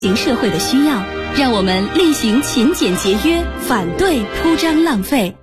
行社会的需要，让我们厉行勤俭节约，反对铺张浪费。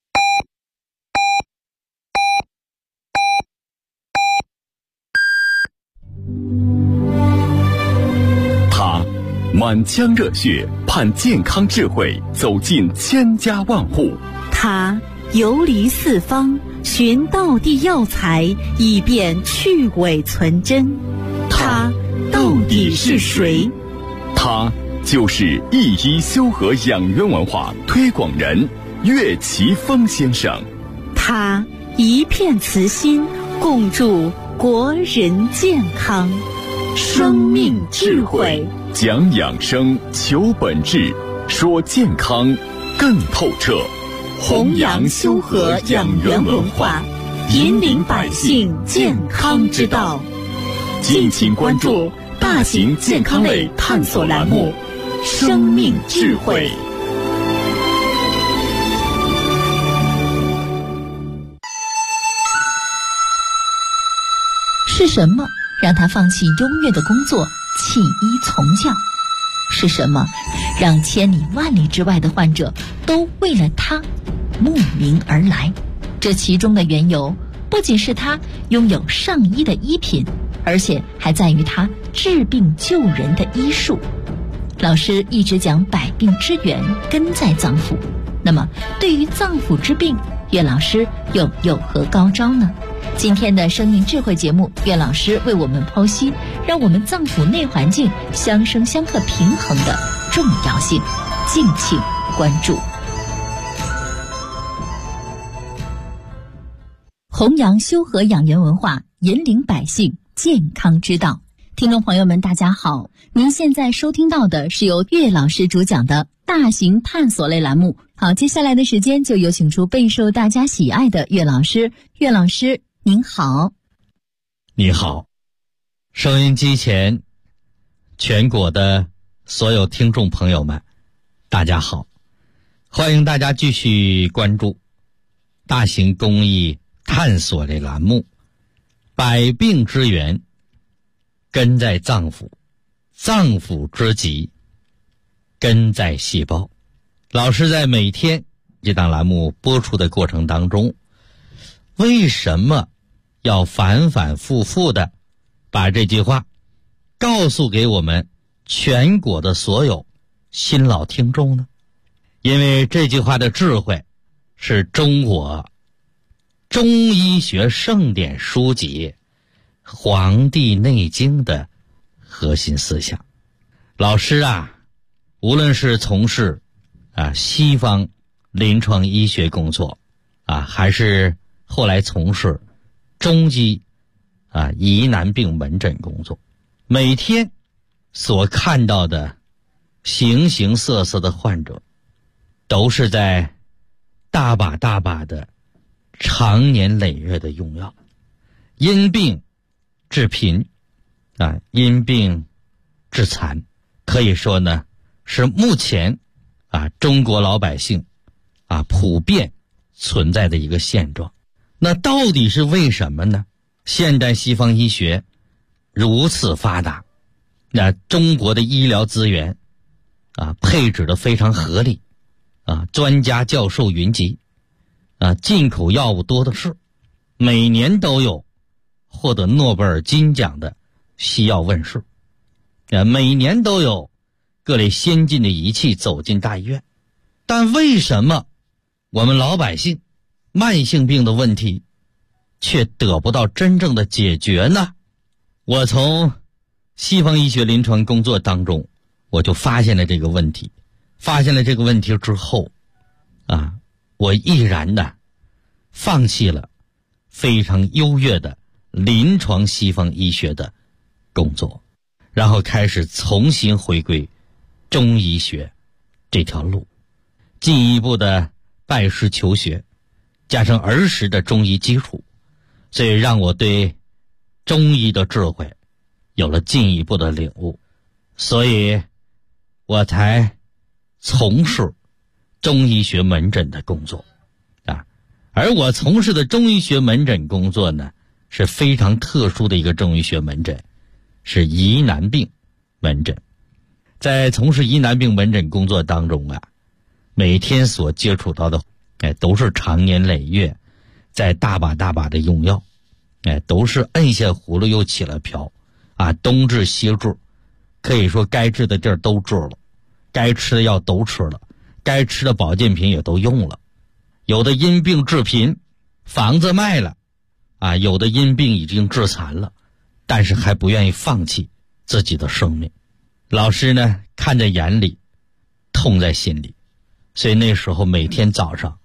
他满腔热血，盼健康智慧走进千家万户。 他游离四方，寻道地药材，以便去伪存真。他到底是谁？ 他就是一医修和养元文化推广人岳奇峰先生。 他一片慈心，共筑国人健康。生命智慧， 讲养生，求本质，说健康更透彻。 弘扬修和养元文化，引领百姓健康之道。敬请关注大型健康类探索栏目《生命智慧》。 是什么让他放弃优越的工作，弃医从教？是什么让千里万里之外的患者都为了他慕名而来？这其中的缘由，不仅是他拥有上医的医品，而且还在于他治病救人的医术。老师一直讲百病之源根在脏腑，那么对于脏腑之病，岳老师又有何高招呢？今天的生命智慧节目，岳老师为我们剖析让我们脏腑内环境相生相克平衡的重要性，敬请关注。弘扬修和养元文化，引领百姓健康之道。听众朋友们大家好，您现在收听到的是由岳老师主讲的大型探索类栏目。好，接下来的时间就有请出备受大家喜爱的岳老师。岳老师您好。 你好，收音机前全国的所有听众朋友们大家好，欢迎大家继续关注大型公益探索类栏目，百病之源根在脏腑，脏腑之疾根在细胞。老师在每天这档栏目播出的过程当中，为什么要反反复复的把这句话告诉给我们全国的所有新老听众呢？因为这句话的智慧是中国中医学盛典书籍《黄帝内经》的核心思想。老师啊，无论是从事西方临床医学工作还是后来从事中医疑难病门诊工作，每天所看到的形形色色的患者，都是在大把大把的长年累月的用药，因病致贫因病致残，可以说呢是目前中国老百姓普遍存在的一个现状。那到底是为什么呢？现代西方医学如此发达，中国的医疗资源配置的非常合理专家教授云集进口药物多的是，每年都有获得诺贝尔金奖的西药问世每年都有各类先进的仪器走进大医院。但为什么我们老百姓慢性病的问题却得不到真正的解决呢？我从西方医学临床工作当中，我就发现了这个问题。发现了这个问题之后我毅然的放弃了非常优越的临床西方医学的工作，然后开始重新回归中医学这条路，进一步的拜师求学，加上儿时的中医基础，所以让我对中医的智慧有了进一步的领悟，所以我才从事中医学门诊的工作而我从事的中医学门诊工作呢，是非常特殊的一个中医学门诊，是疑难病门诊。 在从事疑难病门诊工作当中啊，每天所接触到的都是长年累月在大把大把的用药，都是摁下葫芦又起了瓢啊，东治西治，可以说该治的地儿都治了，该吃的药都吃了，该吃的保健品也都用了，有的因病致贫，房子卖了啊，有的因病已经致残了，但是还不愿意放弃自己的生命。老师呢看在眼里，痛在心里，所以那时候每天早上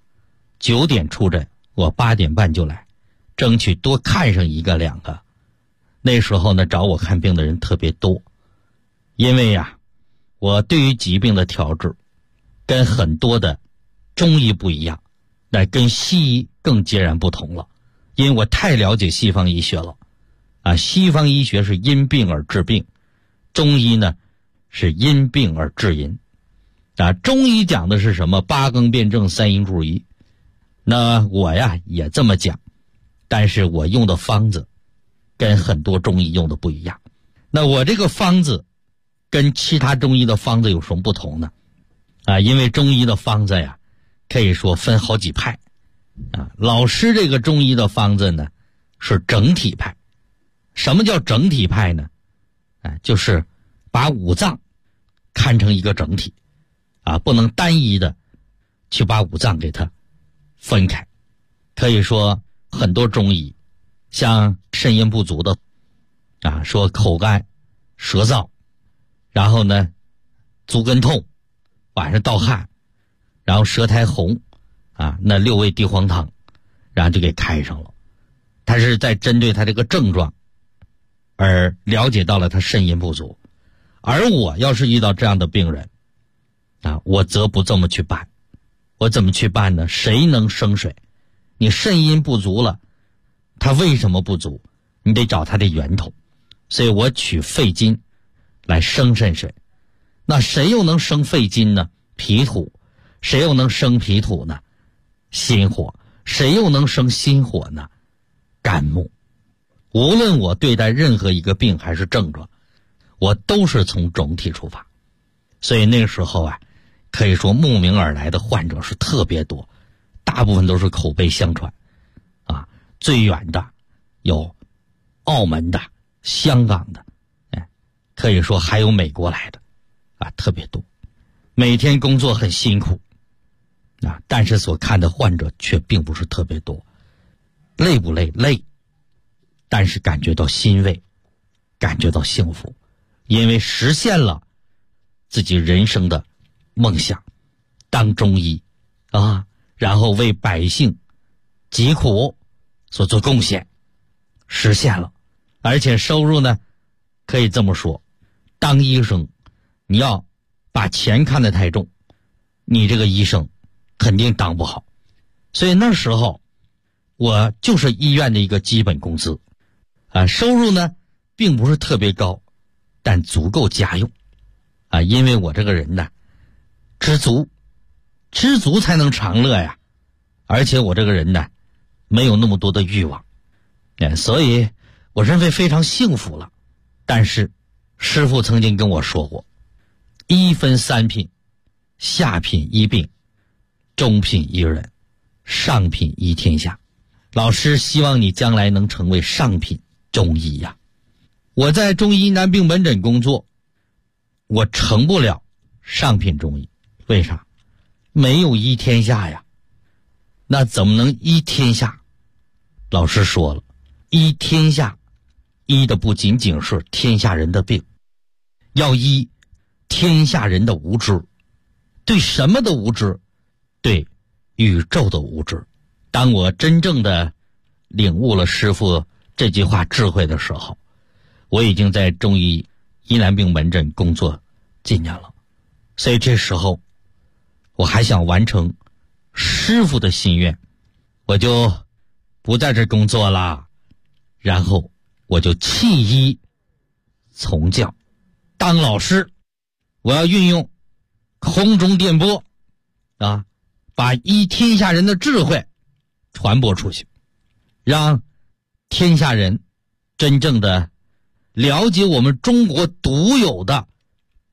9点出诊，我8点半就来，争取多看上1个2个。那时候呢找我看病的人特别多，因为呀，我对于疾病的调治跟很多的中医不一样，那跟西医更截然不同了，因为我太了解西方医学了啊，西方医学是因病而治病，中医呢是因病而治因啊。中医讲的是什么？8更辩证3因注意，那我呀也这么讲，但是我用的方子跟很多中医用的不一样。那我这个方子跟其他中医的方子有什么不同呢？啊，因为中医的方子呀可以说分好几派啊，老师这个中医的方子呢是整体派。什么叫整体派呢？就是把5脏看成一个整体啊，不能单一的去把5脏给它分开。可以说很多中医像肾阴不足的啊，说口干舌燥，然后呢足跟痛，晚上盗汗，然后舌苔红啊，那6味地黄汤然后就给开上了。他是在针对他这个症状而了解到了他肾阴不足。而我要是遇到这样的病人啊，我则不这么去办。我怎么去办呢？谁能生水？你肾阴不足了，他为什么不足？你得找他的源头。所以我取肺金来生肾水。那谁又能生肺金呢？脾土。谁又能生脾土呢？心火。谁又能生心火呢？肝木。无论我对待任何一个病还是症状，我都是从整体出发。所以那个时候啊，可以说慕名而来的患者是特别多，大部分都是口碑相传啊，最远的有澳门的、香港的，可以说还有美国来的啊，特别多。每天工作很辛苦啊，但是所看的患者却并不是特别多。累不累？累，但是感觉到欣慰，感觉到幸福，因为实现了自己人生的梦想，当中医啊，然后为百姓疾苦所做贡献，实现了。而且收入呢，可以这么说，当医生你要把钱看得太重，你这个医生肯定当不好。所以那时候我就是医院的一个基本工资啊，收入呢并不是特别高，但足够家用啊，因为我这个人呢知足才能长乐呀。而且我这个人呢没有那么多的欲望，所以我认为非常幸福了。但是师父曾经跟我说过，医分3品，下品医病，中品医人，上品医天下。老师希望你将来能成为上品中医呀。我在中医难病门诊工作，我成不了上品中医。为啥？没有医天下呀。那怎么能医天下？老师说了，医天下，医的不仅仅是天下人的病，要医天下人的无知。对什么的无知？对宇宙的无知。当我真正的领悟了师父这句话智慧的时候，我已经在中医疑难病门诊工作几年了。所以这时候我还想完成师父的心愿，我就不在这工作了，然后我就弃医从教当老师。我要运用空中电波啊，把医天下人的智慧传播出去，让天下人真正的了解我们中国独有的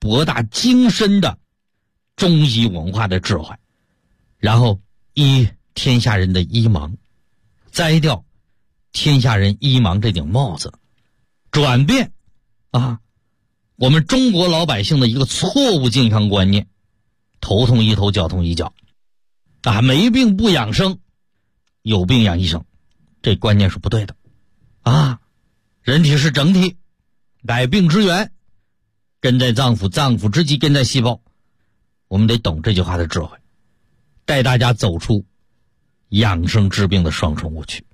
博大精深的中医文化的智慧，然后医天下人的医盲，摘掉天下人医盲这顶帽子，转变我们中国老百姓的一个错误健康观念，头痛医头，脚痛医脚没病不养生，有病养医生，这观念是不对的人体是整体，百病之源根在脏腑，脏腑之基根在细胞，我们得懂这句话的智慧，带大家走出养生治病的双重误区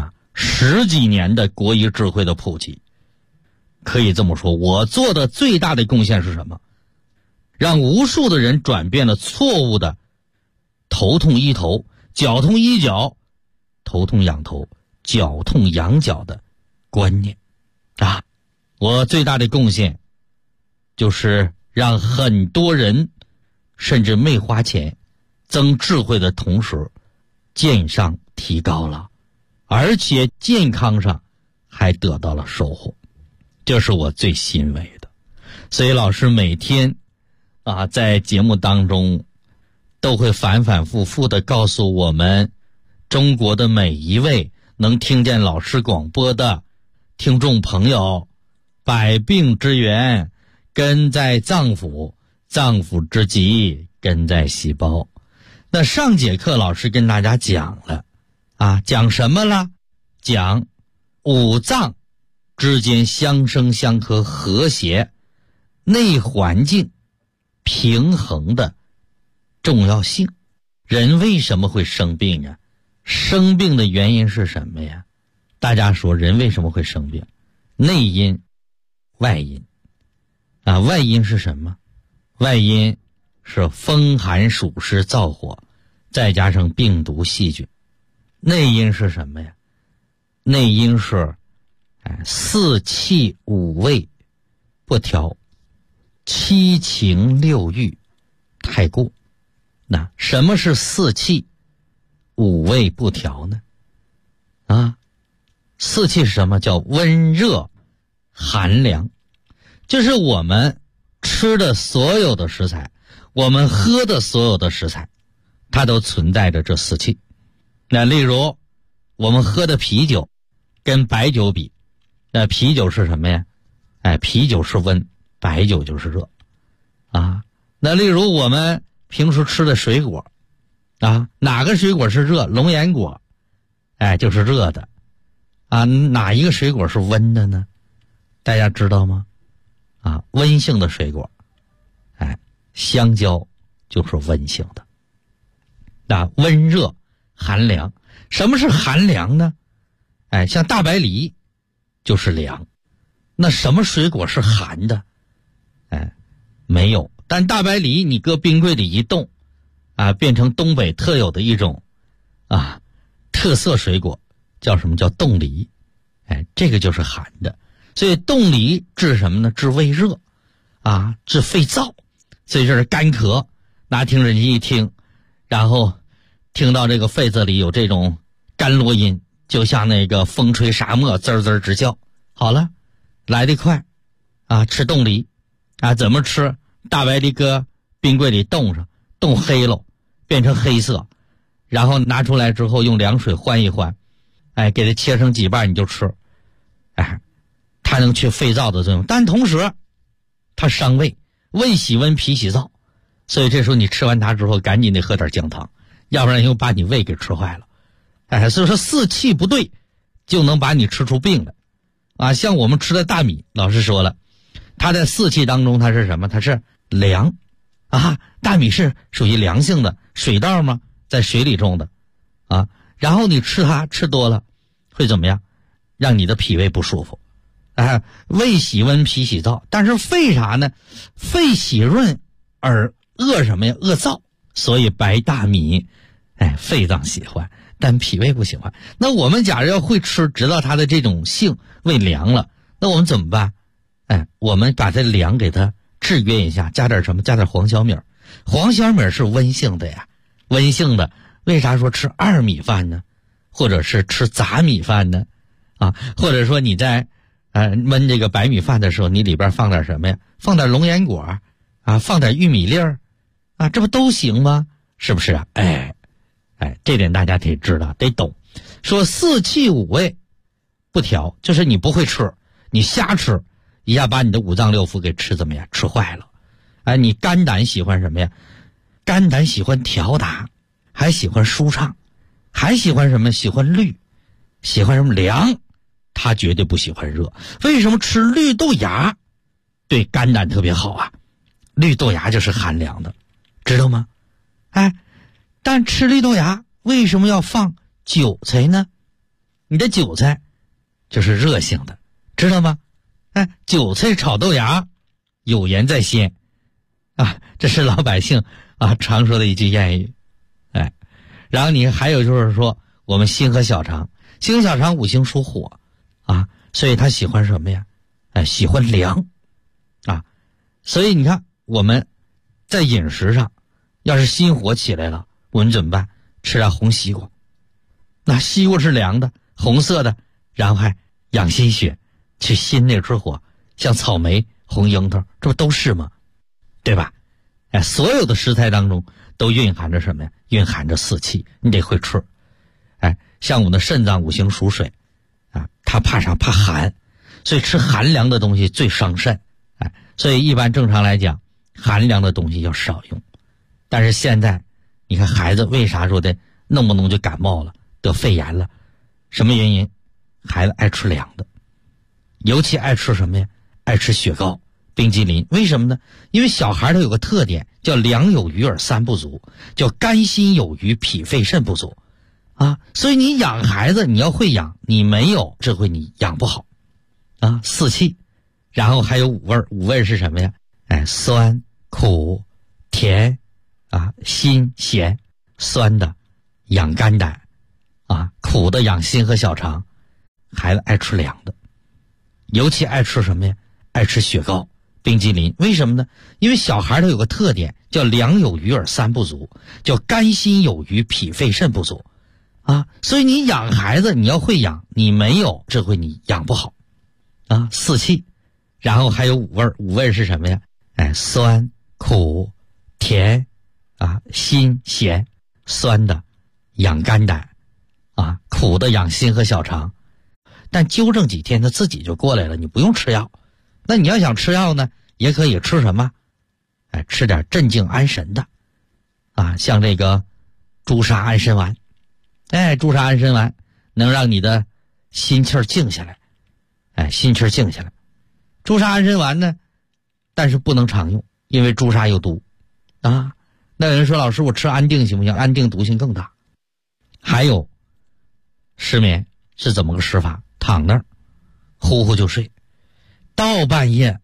10几年的国医智慧的普及，可以这么说，我做的最大的贡献是什么？让无数的人转变了错误的头痛医头，脚痛医脚，头痛养头，脚痛养脚的观念我最大的贡献就是让很多人甚至没花钱增智慧的同时，健上提高了，而且健康上还得到了收获，这是我最欣慰的。所以老师每天在节目当中都会反反复复地告诉我们中国的每一位能听见老师广播的听众朋友，百病之源根在脏腑，脏腑之基根在细胞。那上节课老师跟大家讲了讲什么了？讲五脏之间相生相克和谐内环境平衡的重要性。人为什么会生病生病的原因是什么呀？大家说人为什么会生病？内因外因外因是什么？外因是风寒暑湿燥火，再加上病毒细菌。内因是什么呀？内因是四气五味不调，七情六欲太过。那什么是四气五味不调呢？四气是什么？叫温热寒凉，就是我们吃的所有的食材，我们喝的所有的食材，它都存在着这四气。那例如我们喝的啤酒跟白酒比，那啤酒是什么呀？啤酒是温，白酒就是热那例如我们平时吃的水果哪个水果是热？龙眼果就是热的哪一个水果是温的呢？大家知道吗？温性的水果香蕉就是温性的温热寒凉。什么是寒凉呢？像大白梨就是凉。那什么水果是寒的？没有。但大白梨你搁冰柜里一冻变成东北特有的一种特色水果，叫什么？叫冻梨。这个就是寒的。所以冻梨治什么呢？治胃热治肺燥。所以这是干咳，拿听诊器一听，然后听到这个肺子里有这种干啰音，就像那个风吹沙漠滋滋直叫。好了，来得快吃冻梨怎么吃？大白梨搁冰柜里冻上，冻黑了，变成黑色，然后拿出来之后用凉水换一换，给它切成几瓣你就吃。它能去肺燥的作用，但同时它伤胃，胃喜温脾喜燥，所以这时候你吃完它之后赶紧得喝点姜汤，要不然又把你胃给吃坏了。所以说四气不对就能把你吃出病来像我们吃的大米，老师说了，它在四气当中它是什么？它是凉大米是属于凉性的，水稻嘛，在水里种的然后你吃它吃多了会怎么样？让你的脾胃不舒服胃喜温脾喜燥。但是肺啥呢？肺喜润而恶什么呀？恶燥。所以白大米肺脏喜欢，但脾胃不喜欢。那我们假如要会吃，知道它的这种性，胃凉了，那我们怎么办？我们把这凉给它制约一下，加点什么？加点黄小米。黄小米是温性的呀，温性的。为啥说吃二米饭呢？或者是吃杂米饭呢？或者说你在焖这个白米饭的时候，你里边放点什么呀？放点龙眼果， 啊，放点玉米粒儿啊，这不都行吗？是不是啊？这点大家得知道，得懂。说四气五味不调，就是你不会吃，你瞎吃，一下把你的五脏六腑给吃怎么样？吃坏了。你肝胆喜欢什么呀？肝胆喜欢调达，还喜欢舒畅，还喜欢什么？喜欢绿，喜欢什么凉？他绝对不喜欢热。为什么吃绿豆芽对肝胆特别好啊？绿豆芽就是寒凉的，知道吗？但吃绿豆芽为什么要放韭菜呢？你的韭菜就是热性的，知道吗？韭菜炒豆芽，有盐在先啊，这是老百姓啊常说的一句谚语。然后你还有就是说，我们心和小肠，心和小肠五行属火啊，所以他喜欢什么呀？喜欢凉啊。所以你看我们在饮食上，要是心火起来了，我们怎么办？吃点红西瓜，那西瓜是凉的，红色的，然后还养心血，去心那之火，像草莓、红樱桃，这不都是吗？对吧？所有的食材当中都蕴含着什么呀？蕴含着四气，你得会吃。像我们的肾脏五行属水啊，它怕啥？怕寒，所以吃寒凉的东西最伤肾。所以一般正常来讲，寒凉的东西要少用。但是现在你看孩子为啥说的弄不弄就感冒了，得肺炎了？什么原因？孩子爱吃凉的，尤其爱吃什么呀？爱吃雪糕、冰激凌。为什么呢？因为小孩他有个特点，叫凉有余而三不足，叫肝心有余，脾肺肾不足啊。所以你养孩子你要会养，你没有这会你养不好啊。四气，然后还有五味，五味是什么呀？酸、苦、甜啊，辛、咸。酸的养肝胆啊，苦的养心和小肠。孩子爱吃凉的，尤其爱吃什么呀？爱吃雪糕、冰激凌。为什么呢？因为小孩他有个特点，叫凉有余而三不足，叫肝心有余，脾肺肾不足啊。所以你养孩子你要会养，你没有这会你养不好啊。四气，然后还有五味，五味是什么呀？酸、苦、甜啊，辛、咸。酸的养肝胆啊，苦的养心和小肠。但纠正几天他自己就过来了，你不用吃药。那你要想吃药呢，也可以吃什么？吃点镇静安神的啊，像这个朱砂安神丸。朱砂安神丸能让你的心气儿静下来，心气儿静下来。朱砂安神丸呢，但是不能常用，因为朱砂有毒啊。那有人说，老师我吃安定行不行？安定毒性更大。还有失眠是怎么个吃法？躺那儿呼呼就睡，到半夜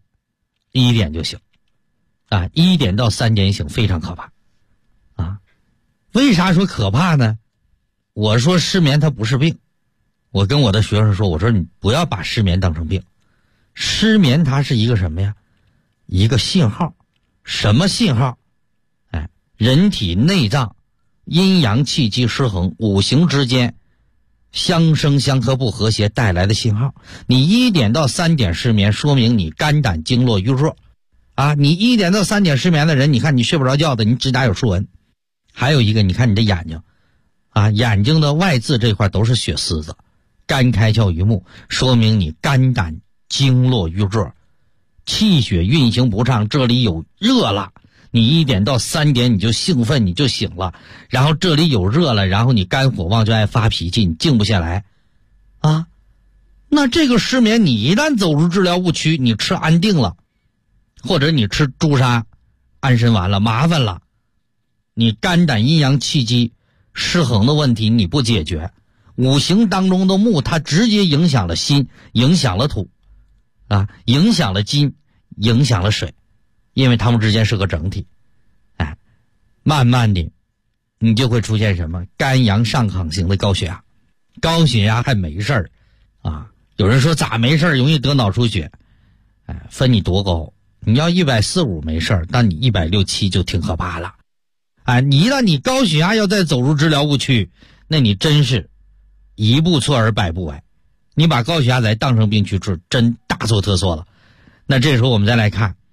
1点就醒啊，1点到3点醒，非常可怕啊。为啥说可怕呢？我说失眠它不是病，我跟我的学生说，我说你不要把失眠当成病，失眠它是一个什么呀？一个信号。什么信号？人体内脏阴阳气机失衡，五行之间相生相克不和谐带来的信号。你1点到3点失眠，说明你肝胆经络瘀弱啊。你1点到3点失眠的人，你看你睡不着觉的，你指甲有竖纹。还有一个，你看你的眼睛啊，眼睛的外眦这块都是血丝子，肝开窍于目，说明你肝胆经络瘀弱，气血运行不畅，这里有热了。你1点到3点你就兴奋，你就醒了，然后这里有热了，然后你肝火旺就爱发脾气，你静不下来啊。那这个失眠你一旦走入治疗误区，你吃安定了，或者你吃朱砂安神丸了，麻烦了。你肝胆阴阳气机失衡的问题你不解决，五行当中的木它直接影响了心，影响了土啊，影响了金，影响了水，因为它们之间是个整体。慢慢的你就会出现什么？肝阳上亢型的高血压。高血压还没事儿啊，有人说咋没事儿？容易得脑出血。分你多高，你要140-145没事儿，但你160-170就挺可怕了。你一旦你高血压要再走入治疗误区，那你真是一步错而百步歪，你把高血压再当成病去治，真大错特错了。那这时候我们再来看，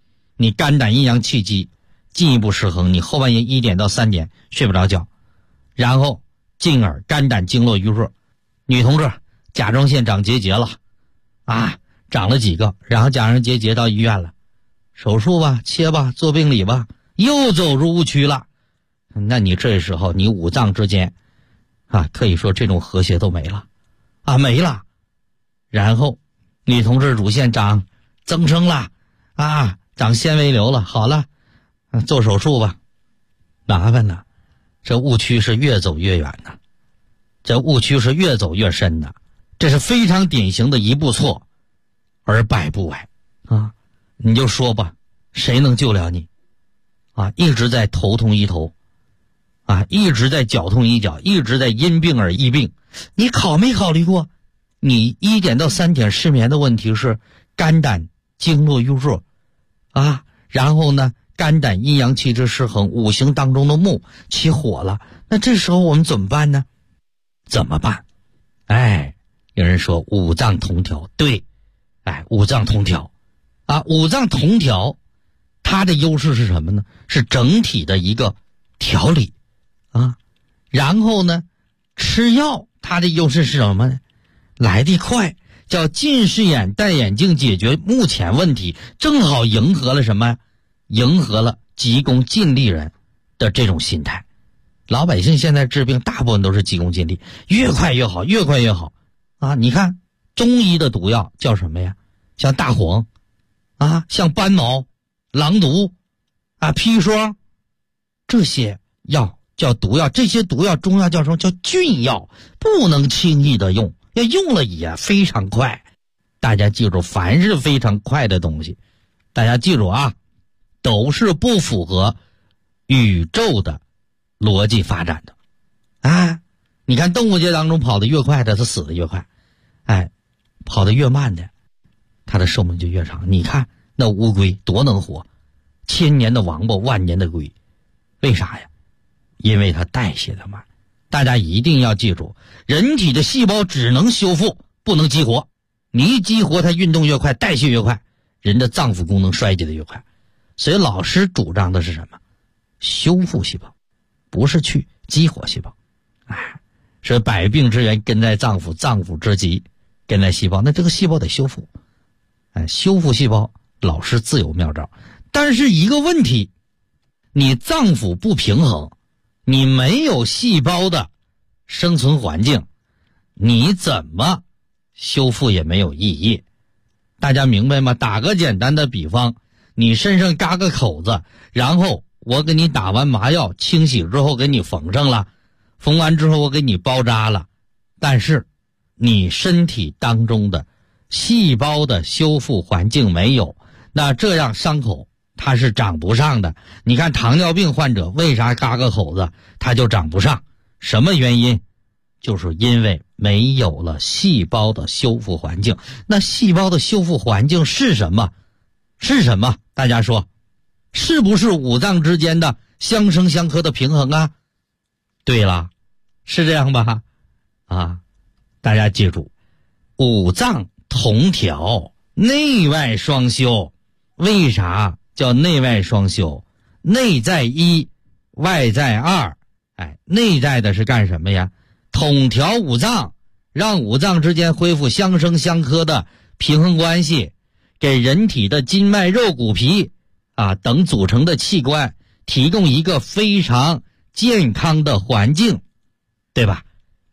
你肝胆阴阳气机进一步失衡，你后半夜1点到3点睡不着觉，然后进而肝胆经络淤弱。女同志甲状腺长结节了啊，长了几个，然后甲状腺结节到医院了，手术吧，切吧，做病理吧，又走入误区了。那你这时候你五脏之间啊，可以说这种和谐都没了啊，没了。然后女同志乳腺增生了啊，长纤维瘤了，好了，做手术吧，麻烦了。这误区是越走越远的，这误区是越走越深的，这是非常典型的一步错而百步歪啊！你就说吧，谁能救了你啊？一直在头痛医头啊，一直在脚痛医脚，一直在因病而医病。你没考虑过，你1点到3点失眠的问题是肝胆经络淤弱啊，然后呢，肝胆阴阳气之失衡，五行当中的木起火了，那这时候我们怎么办呢？怎么办？有人说五脏同调，对，五脏同调啊，五脏同调，它的优势是什么呢？是整体的一个调理啊。然后呢，吃药它的优势是什么呢？来得快，叫近视眼戴眼镜解决目前问题，正好迎合了什么？迎合了急功近利人的这种心态。老百姓现在治病大部分都是急功近利，越快越好，越快越好啊！你看中医的毒药叫什么呀？像大黄啊，像斑毛、狼毒啊、砒霜，这些药叫毒药。这些毒药中药叫什么？叫菌药，不能轻易的用，要用了也非常快。大家记住，凡是非常快的东西，大家记住啊，都是不符合宇宙的逻辑发展的啊！你看动物界当中跑得越快的，它死得越快，跑得越慢的，它的寿命就越长。你看那乌龟多能活，1000年的王八，万年的龟，为啥呀？因为它代谢的慢。大家一定要记住，人体的细胞只能修复，不能激活。你一激活，它运动越快，代谢越快，人的脏腑功能衰竭的越快。所以老师主张的是什么？修复细胞，不是去激活细胞。是百病之源根在脏腑，脏腑之疾根在细胞。那这个细胞得修复，修复细胞，老师自有妙招。但是一个问题，你脏腑不平衡，你没有细胞的生存环境，你怎么修复也没有意义。大家明白吗？打个简单的比方，你身上嘎个口子，然后我给你打完麻药清洗之后给你缝上了，缝完之后我给你包扎了，但是你身体当中的细胞的修复环境没有，那这样伤口它是长不上的。你看糖尿病患者为啥嘎个口子它就长不上？什么原因？就是因为没有了细胞的修复环境。那细胞的修复环境是什么？是什么？大家说，是不是五脏之间的相生相克的平衡啊？对了，是这样吧？大家记住，五脏同调，内外双修。为啥叫内外双修？内在一，外在二。内在的是干什么呀？统调五脏，让五脏之间恢复相生相克的平衡关系，给人体的筋脉肉骨皮等组成的器官提供一个非常健康的环境，对吧？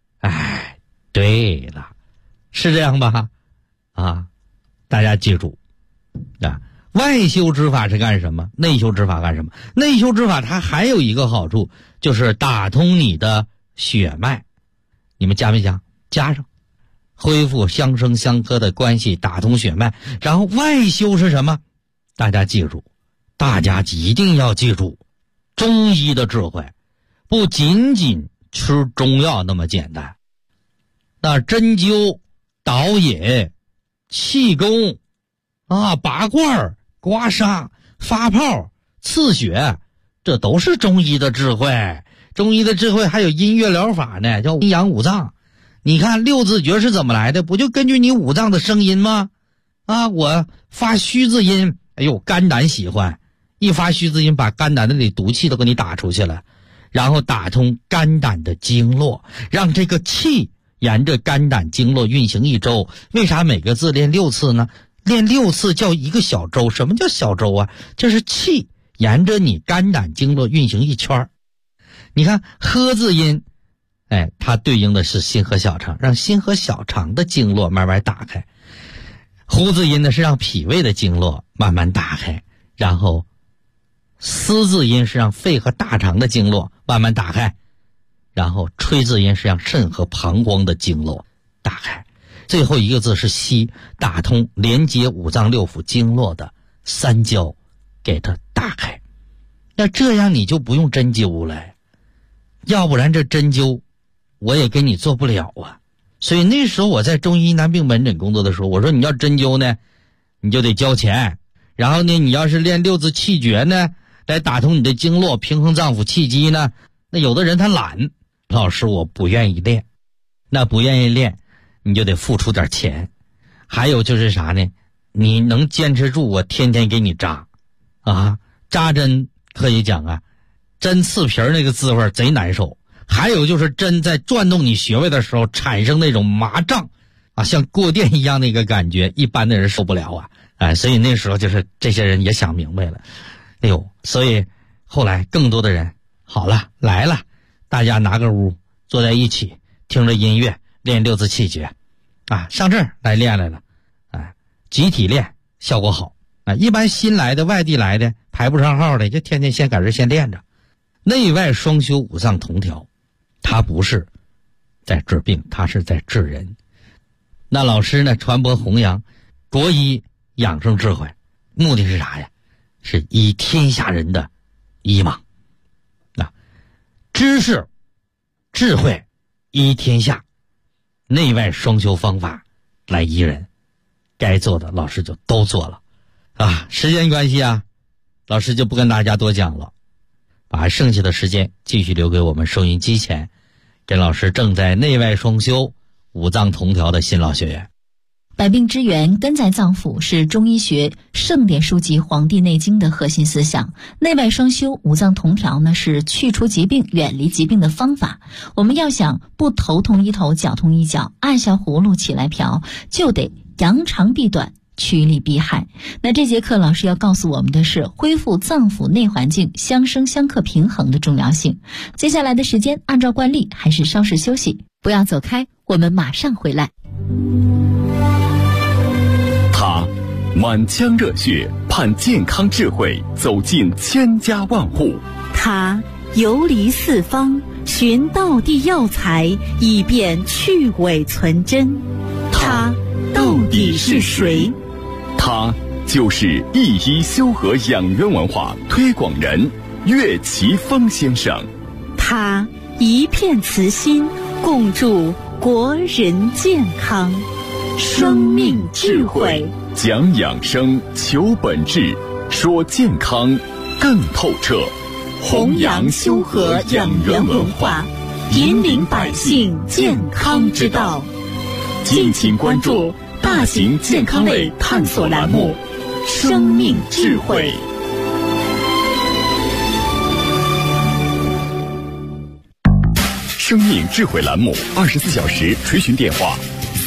对了，是这样吧？大家记住外修之法是干什么？内修之法干什么？内修之法它还有一个好处，就是打通你的血脉。你们加没加？加上，恢复相生相克的关系，打通血脉。然后外修是什么？大家记住，大家一定要记住，中医的智慧不仅仅吃中药那么简单。那针灸、导引、气功拔罐、刮痧、发泡、刺血，这都是中医的智慧。中医的智慧还有音乐疗法呢，叫阴阳五脏。你看六字诀是怎么来的？不就根据你五脏的声音吗？我发虚字音， 哎呦，肝胆喜欢，一发虚字音把肝胆的里毒气都给你打出去了，然后打通肝胆的经络，让这个气沿着肝胆经络运行一周。为啥每个字练6次呢？练6次叫一个小周。什么叫小周啊？就是气沿着你肝胆经络运行一圈。你看呵字音，哎，它对应的是心和小肠，让心和小肠的经络慢慢打开。呼字音呢是让脾胃的经络慢慢打开，然后思字音是让肺和大肠的经络慢慢打开，然后吹字音是让肾和膀胱的经络打开，最后一个字是息，打通连接五脏六腑经络的三焦，给它打开。那这样你就不用针灸了，要不然这针灸我也给你做不了啊。所以那时候我在中医男病门诊工作的时候，我说你要针灸呢你就得交钱，然后呢你要是练6字气诀呢来打通你的经络，平衡脏腑气机呢，那有的人他懒，老师我不愿意练，那不愿意练你就得付出点钱。还有就是啥呢，你能坚持住我天天给你扎啊，扎针可以讲啊，针刺皮那个滋味贼难受。还有就是针在转动你穴位的时候产生那种麻胀啊，像过电一样的一个感觉，一般的人受不了啊。哎，所以那时候就是这些人也想明白了，哎呦，所以后来更多的人好了来了，大家拿个屋坐在一起，听着音乐练6字气诀啊，上这儿来练来了，哎，集体练效果好啊。一般新来的外地来的排不上号的，就天天先搁这先练着。内外双修，五脏同调，他不是在治病，他是在治人。那老师呢传播弘扬国医养生智慧，目的是啥呀？是医天下人的医盲啊，知识智慧医天下，内外双修方法来医人，该做的老师就都做了啊。时间关系啊，老师就不跟大家多讲了，把剩下的时间继续留给我们收音机前跟老师正在内外双修五脏同调的新老学员。 百病之源，根在脏腑，是中医学圣典书籍《黄帝内经》的核心思想。内外双修，五脏同调呢，是去除疾病、远离疾病的方法。我们要想不头痛医头，脚痛医脚，按下葫芦起来瓢，就得扬长避短，趋利避害。那这节课老师要告诉我们的是恢复脏腑内环境相生相克平衡的重要性。接下来的时间按照惯例还是稍事休息，不要走开，我们马上回来。 他满腔热血盼健康智慧走进千家万户， 他游离四方寻道地药材，以便去伪存真。他到底是谁？ 他就是一医修和养元文化推广人岳奇峰先生。 他一片慈心，共筑国人健康。生命智慧， 讲养生，求本质，说健康更透彻。 弘扬修和养元文化，引领百姓健康之道。敬请关注大型健康类探索栏目《生命智慧》。 生命智慧栏目24小时垂询电话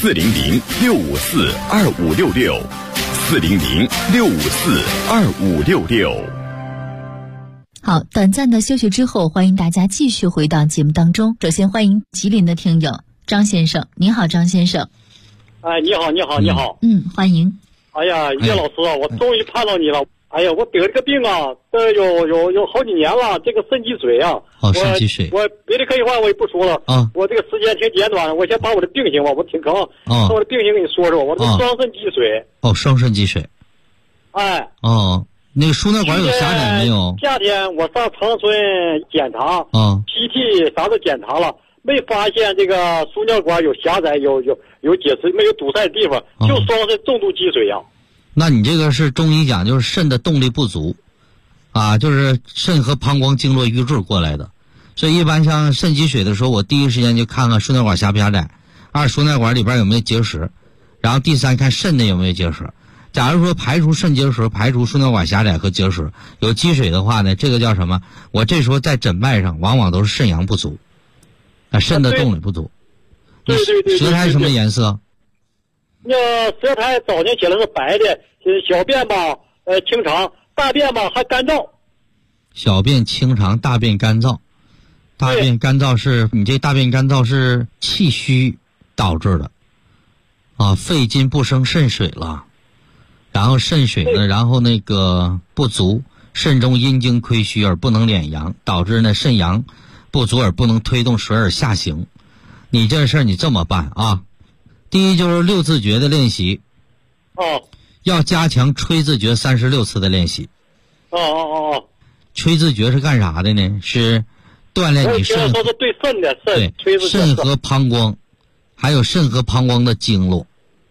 ：400-654-2566，400-654-2566。 好，短暂的休息之后，欢迎大家继续回到节目当中。首先欢迎吉林的听友张先生。你好，张先生。 哎，你好，你好，你好。 欢迎。 哎呀，岳老师啊，我终于盼到你了。哎呀，我得这个病啊，有好几年了，这个肾积水啊。 哦，肾积水。 我别的可以话我也不说了。啊。我这个时间挺简短，我先把我的病情吧，我挺坑。把我的病情给你说说，我这个双肾积水。 哦，双肾积水。 哎。 哦，那个输尿管有狭窄没有？ 夏天我上长春检查。PT 啥都检查了，没发现这个输尿管有狭窄，有结石，没有堵塞的地方，就双肾重度积水呀。 那你这个是中医讲，就是肾的动力不足，啊，就是肾和膀胱经络瘀滞过来的。所以一般像肾积水的时候，我第一时间就看看输尿管狭不狭窄，二输尿管里边有没有结石，然后第三看肾内有没有结石， 假如说排除肾结石、排除输尿管狭窄和结石，有积水的话呢，这个叫什么？我这时候在诊脉上往往都是肾阳不足，肾的动力不足。 对， 舌苔什么颜色？ 那舌苔早年起来是白的，小便吧清长，大便吧还干燥。 小便清长，大便干燥。大便干燥是你这大便干燥是气虚导致的啊，肺津不生肾水了。然后肾水呢，然后那个不足，肾中阴经亏虚而不能敛阳，导致呢肾阳不足而不能推动水而下行。你这事儿你这么办啊？第一就是六字诀的练习，要加强吹字诀36次的练习。吹字诀是干啥的呢？是锻炼你肾， 说是对肾的肾， 对肾和膀胱，还有肾和膀胱的经络。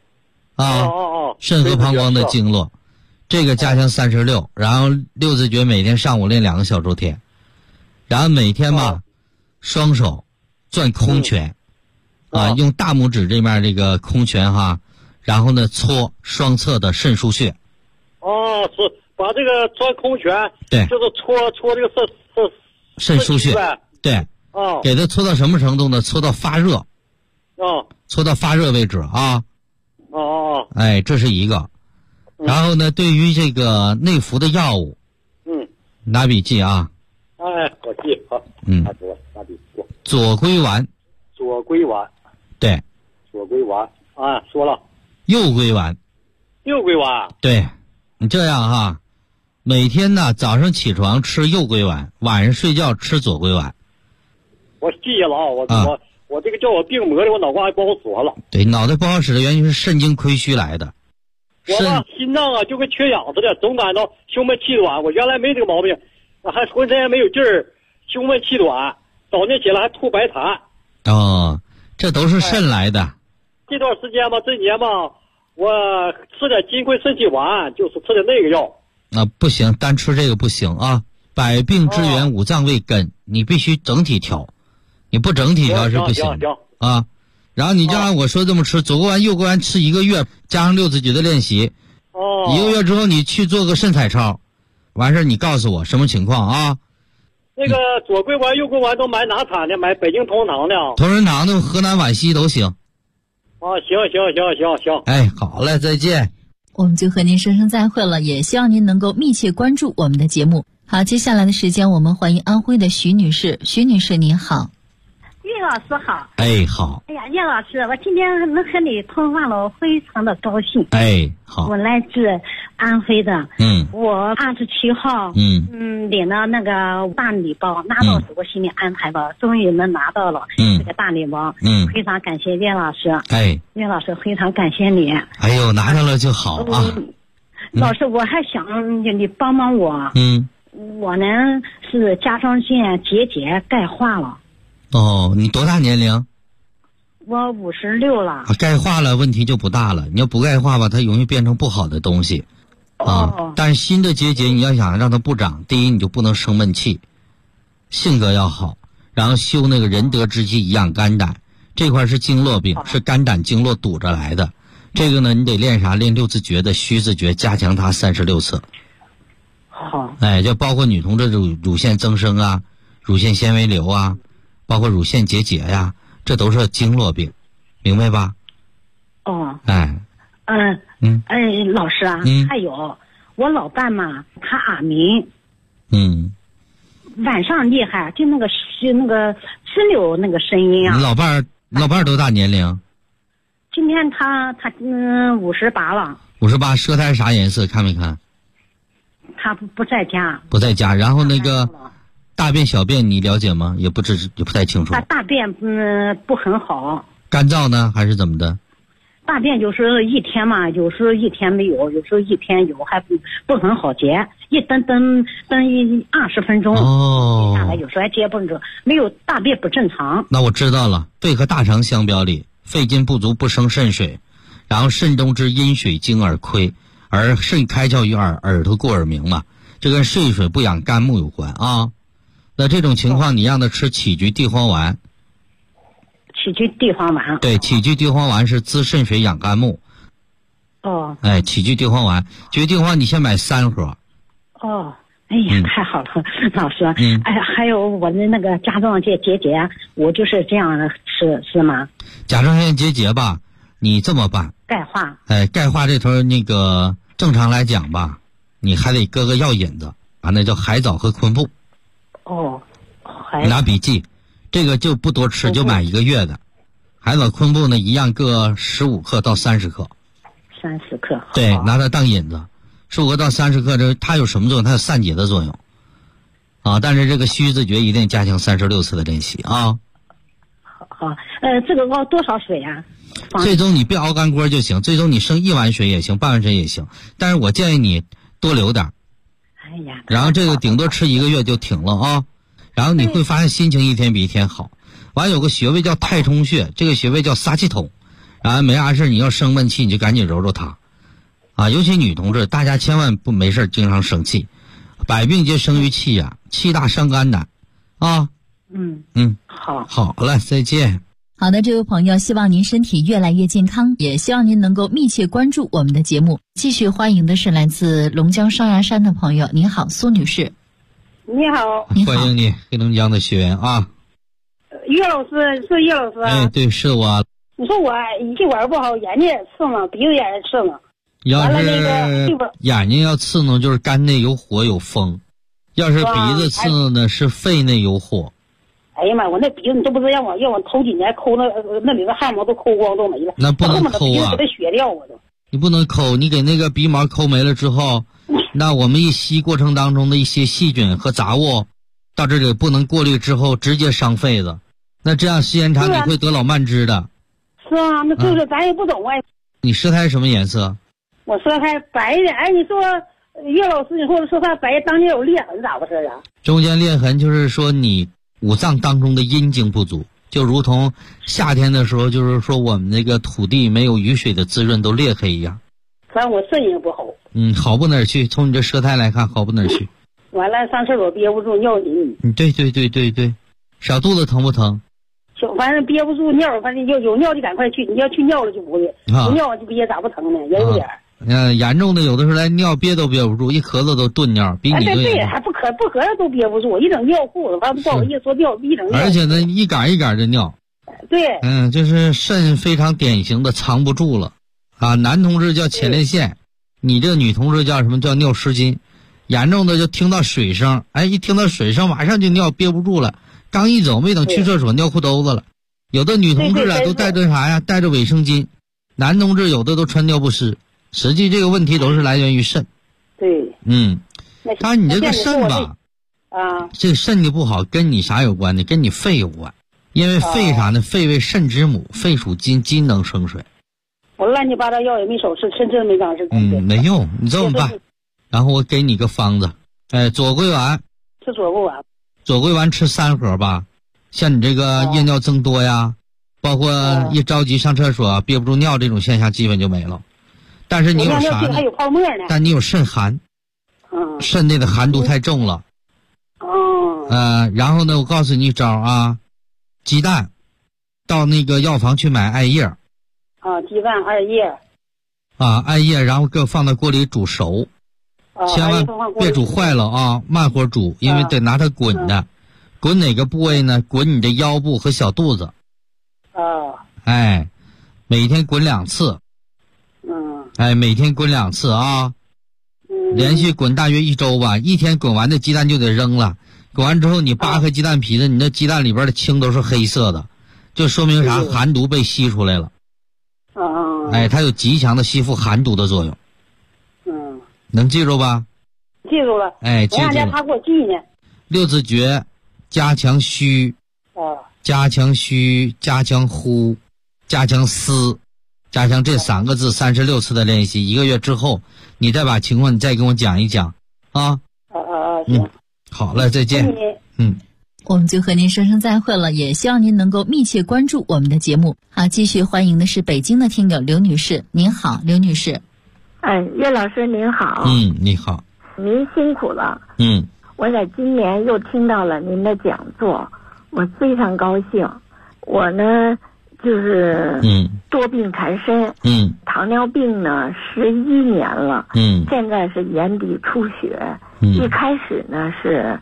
肾和膀胱的经络，这个加强36，然后六字诀每天上午练2个小周天，然后每天吧，双手攥空拳，用大拇指这面这个空拳哈，然后呢搓双侧的肾腧穴。 是把这个攥空拳， 对， 就是搓这个肾腧穴，对，给它搓到什么程度呢？搓到发热，搓到发热为止啊。哎，这是一个。然后呢，对于这个内服的药物，拿笔记啊。 我记好。拿笔记。 左归丸。 左归丸。 对。 左归丸说了。 右归丸。 右归丸。对， 你这样哈，每天呢早上起床吃右归丸，晚上睡觉吃左归丸。 我记下了我这个叫我病魔的，我脑瓜还不好使了。 对，脑袋不好使的原因是肾经亏虚来的。 我吧心脏就跟缺氧似的，总感到胸闷气短。我原来没这个毛病，还浑身也没有劲儿，胸闷气短，早上起来还吐白痰。 这都是肾来的。 这段时间吧，这年吧，我吃点金匮肾气丸，就是吃的那个药。 不行，单吃这个不行啊！百病之源，五脏为根，你必须整体调。你不整体调是不行啊。然后你就按我说这么吃，左归丸右归丸吃1个月，加上六字诀的练习，1个月之后你去做个肾彩超，完事儿你告诉我什么情况啊？ 那个左归丸右归丸都买哪产的？买北京同仁堂的。 同仁堂的、河南皖西都行。 行。 哎，好嘞，再见。 我们就和您说声再会了，也希望您能够密切关注我们的节目。好，接下来的时间我们欢迎安徽的徐女士。徐女士您好。 叶老师好。 哎，好。 哎呀，叶老师，我今天能和你通话了，我非常的高兴。 哎，好。 我来自安徽的。我27号。领了那个大礼包，拿到时我心里安排了，终于能拿到了这个大礼包。非常感谢叶老师。 哎， 叶老师非常感谢你。 哎呦，拿到了就好啊。 老师，我还想你帮帮我。我呢是甲状腺结节钙化了。 你多大年龄？ 我56了。 钙化了问题就不大了，你要不钙化吧，它容易变成不好的东西。但是新的结节你要想让它不长，第一你就不能生闷气，性格要好，然后修那个仁德之气以养肝胆，这块是经络病，是肝胆经络堵着来的。这个呢你得练啥？练六字诀的虚字诀，加强它36次。 好。 哎，就包括女同志乳腺增生啊，乳腺纤维瘤啊，包括乳腺结节呀，这都是经络病，明白吧？ 老师啊，还有我老伴嘛，他耳鸣，晚上厉害，就那个哧溜那个声音啊。 你老伴儿多大年龄？ 今天他58了。 58，舌苔啥颜色？看没看？ 他不在家。 不在家，然后那个大便小便你了解吗？也不太清楚。 他大便不很好。 干燥呢还是怎么的？ 大便有时候一天嘛，有时候一天没有，有时候一天有，还不很好结，一等20分钟。下来有时候还结不住，没有大便不正常。 那我知道了，肺和大肠相表里，肺津不足不生肾水，然后肾中之阴水精而亏，而肾开窍于耳朵故耳鸣嘛，这跟肾水不养肝木有关啊。那这种情况你让他吃杞菊地黄丸。 杞菊地黄丸。 对，杞菊地黄丸是滋肾水养肝木。 哦。 哎，起聚地黄丸，起聚地黄丸你先买3盒。 哦。哎呀，太好了，老师。哎，还有我的那个甲状腺结节，我就是这样吃是吗？ 甲状腺结节吧，你这么办？ 钙化。 哎，钙化这头那个正常来讲吧，你还得搁个药引子啊，那叫海藻和昆布。 哦。 拿笔记，这个就不多吃，就买1个月的。海藻昆布呢，一样各15克到30克。 30克。 对，拿它当引子。15克到30克，这它有什么作用？它有散结的作用啊。但是这个虚自觉一定加强36次的练习啊。 好，这个熬多少水啊？ 最终你别熬干锅就行，最终你剩1碗水也行，半碗水也行。但是我建议你多留点。 哎呀。 然后这个顶多吃1个月就停了啊。然后你会发现心情一天比一天好。完有个穴位叫太冲穴，这个穴位叫撒气筒。然后没啥事你要生闷气你就赶紧揉揉它。啊，尤其女同志，大家千万不没事经常生气，百病皆生于气呀，气大伤肝胆，啊。好了，再见。 好的，这位朋友，希望您身体越来越健康，也希望您能够密切关注我们的节目。继续欢迎的是来自龙江双鸭山的朋友，您好，苏女士。 你好。 欢迎你，黑龙江的学员啊。 岳老师是岳老师啊？ 哎，对，是我。 你说我气管不好，眼睛也刺挠，鼻子也刺挠。 要是眼睛要刺挠，就是肝内有火有风；要是鼻子刺挠呢，是肺内有火。 哎呀妈，我那鼻子你都不知道，让我头几年抠那里的汗毛都抠光都没了。 那不能抠啊！ 给它血掉我都。 你不能抠，你给那个鼻毛抠没了之后，那我们一吸过程当中的一些细菌和杂物，到这里不能过滤之后，直接伤肺子。那这样时间长，你会得老慢支的。 是啊，那就是咱也不懂啊。 你舌苔什么颜色？ 我舌苔白的。哎，你说岳老师，你说我舌苔白，当年有裂痕咋回事啊？ 中间裂痕就是说你五脏当中的阴经不足，就如同夏天的时候，就是说我们那个土地没有雨水的滋润都裂开一样。 反正我肾也不好。 好不哪儿去？从你这舌苔来看，好不哪儿去？ 完了，上厕所憋不住尿急。 对，小肚子疼不疼？ 反正憋不住尿，反正有尿就赶快去，你要去尿了就不会，不尿就憋，咋不疼呢？也有点。 严重的有的时候来尿憋都憋不住，一咳嗽都顿尿，比你对，还不咳嗽都憋不住，一整尿裤子，反正不好意思说尿，一整尿。 而且呢，一杆一杆的尿。 对。 就是肾非常典型的藏不住了，啊，男同志叫前列腺，你这女同志叫什么叫尿失禁，严重的就听到水声，哎，一听到水声马上就尿憋不住了。刚一走，没等去厕所，尿裤兜子了。有的女同志啊，都带着啥呀？带着卫生巾。男同志有的都穿尿不湿。实际这个问题都是来源于肾。 对。 但是你这个肾吧，这个肾的不好跟你啥有关呢？跟你肺有关。因为肺啥呢？肺为肾之母，肺属金，金能生水。 我乱七八糟药也没少吃，真没长事。 没用，你这么办？然后我给你个方子，左归丸。 吃左归丸。 左归丸吃3盒吧，像你这个夜尿增多呀，包括一着急上厕所憋不住尿这种现象基本就没了。但是你有啥呢？ 还有泡沫呢。 但你有肾寒，肾内的寒毒太重了。然后呢，我告诉你一招啊，鸡蛋，到那个药房去买艾叶。 鸡蛋艾叶。 艾叶，然后给我放到锅里煮熟。千万别煮坏了啊，慢火煮，因为得拿它滚的。滚哪个部位呢？滚你的腰部和小肚子。每天滚2次。每天滚2次啊。连续滚大约1周吧，一天滚完的鸡蛋就得扔了。滚完之后你扒开鸡蛋皮子，你那鸡蛋里边的青都是黑色的，就说明啥？寒毒被吸出来了。它有极强的吸附寒毒的作用。能记住吧？ 记住了。 记住了。 他给我记呢。 6字诀，加强虚，加强虚，加强呼，加强思，加强这3个字36次的练习。1个月之后，你再把情况你再跟我讲一讲啊。 行。 好了，再见。 我们就和您说声再会了，也希望您能够密切关注我们的节目。好，继续欢迎的是北京的听友刘女士，您好，刘女士。 岳老师您好。 你好。 您辛苦了。我在今年又听到了您的讲座，我非常高兴。我呢， 就是多病缠身，糖尿病呢11年了，现在是眼底出血，一开始呢是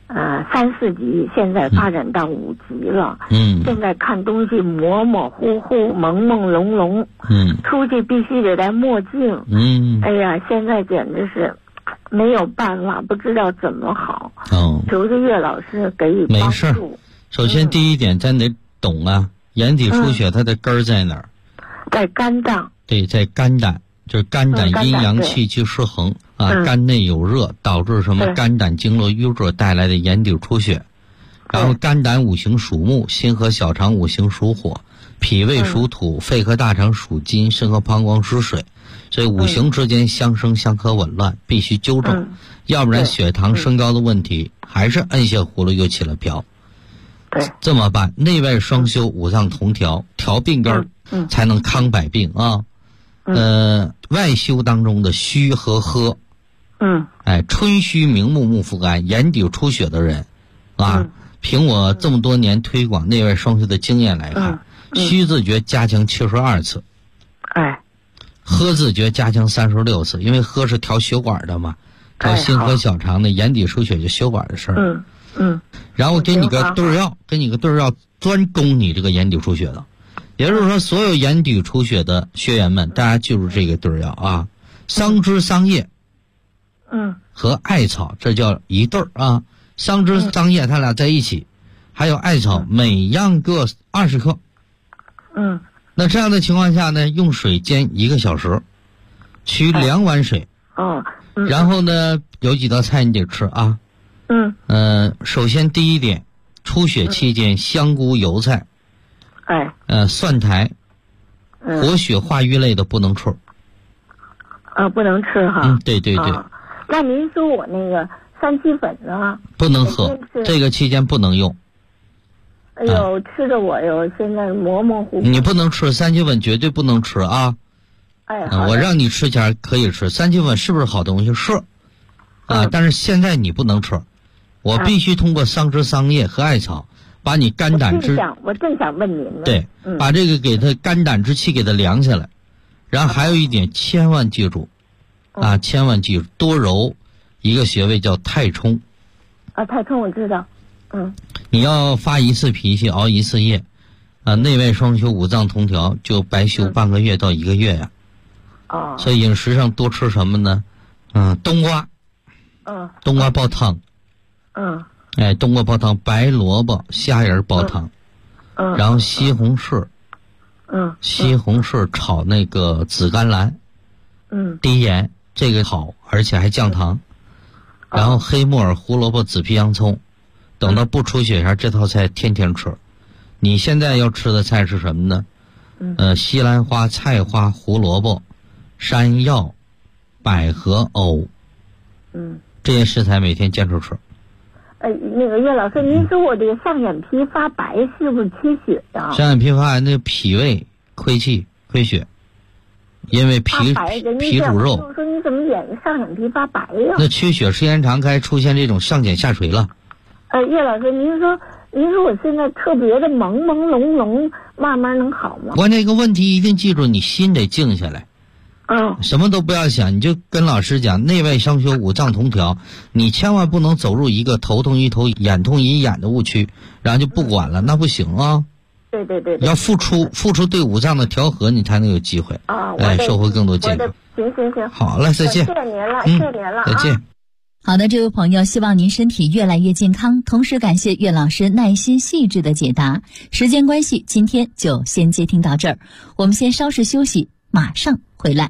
3、4级，现在发展到5级了，现在看东西模模糊糊、朦朦胧胧，出去必须得戴墨镜，哎呀，现在简直是没有办法，不知道怎么好，求求岳老师给予帮助。 没事，首先第一点咱得懂啊，眼底出血它的根儿在哪儿？ 在肝脏。对， 在肝胆，就是肝胆阴阳气机失衡啊，肝内有热，导致什么肝胆经络淤热带来的眼底出血。然后肝胆五行属木，心和小肠五行属火，脾胃属土，肺和大肠属金，肾和膀胱属水。所以五行之间相生相克紊乱，必须纠正，要不然血糖升高的问题还是摁下葫芦又起了瓢。这么办？内外双修，五脏同调，调病根才能康百病啊。外修当中的虚和喝，春虚明目，目复肝，眼底出血的人啊，凭我这么多年推广内外双修的经验来看，虚字诀加强72次，喝字诀加强36次，因为喝是调血管的嘛，调心和小肠的，眼底出血就血管的事儿。然后给你个对药，专攻你这个眼底出血的。也就是说，所有眼底出血的学员们，大家记住这个对药啊，桑枝、桑叶，和艾草，这叫一对儿啊。桑枝、桑叶它俩在一起，还有艾草，每样各20克。那这样的情况下呢，用水煎1个小时，取2碗水。然后呢，有几道菜你得吃啊。首先第一点，出血期间香菇、油菜，蒜苔，活血化瘀类的不能吃。 不能吃哈。 对对对。 那您说我那个3七粉呢？ 不能喝，这个期间不能用。 哎呦，吃的我哟，现在模模糊糊。 你不能吃3七粉，绝对不能吃啊！我让你吃前可以吃3七粉，是不是好东西？是啊，但是现在你不能吃。我必须通过桑枝、桑叶和艾草，把你肝胆之我正想问您呢。 对，把这个给它肝胆之气给它凉下来。然后还有一点，千万记住，千万记住，多揉一个穴位叫太冲。 太冲我知道。 你要发1次脾气，熬1次夜，内外双修，五脏同调，就白修半个月到1个月呀。所以饮食上多吃什么呢？冬瓜。冬瓜煲汤。冬瓜煲汤，白萝卜、虾仁煲汤。然后西红柿。西红柿炒那个紫甘蓝。低盐，这个好，而且还降糖。然后黑木耳、胡萝卜、紫皮洋葱。等到不出血前，这套菜天天吃。你现在要吃的菜是什么呢？西兰花、菜花、胡萝卜、山药、百合、藕。这些食材每天坚持吃。 那个岳老师，您说我这个上眼皮发白是不是缺血呀？ 上眼皮发白，那个脾胃亏气亏血，因为脾主肉。 我说你怎么上眼皮发白呀？ 那缺血时间长，该出现这种上睑下垂了。 岳老师，您说我现在特别的朦朦胧胧，慢慢能好吗？ 关键一个问题一定记住，你心得静下来。什么都不要想，你就跟老师讲，内外相修，五脏同调，你千万不能走入一个头痛医头，眼痛医眼的误区，然后就不管了，那不行啊。 对对对。 要付出对五脏的调和，你才能有机会。收获更多健康。 行。 好了，再见。 谢谢您了，谢谢您了。 再见。 好的，这位朋友，希望您身体越来越健康，同时感谢岳老师耐心细致的解答。时间关系，今天就先接听到这儿，我们先稍事休息，马上回来。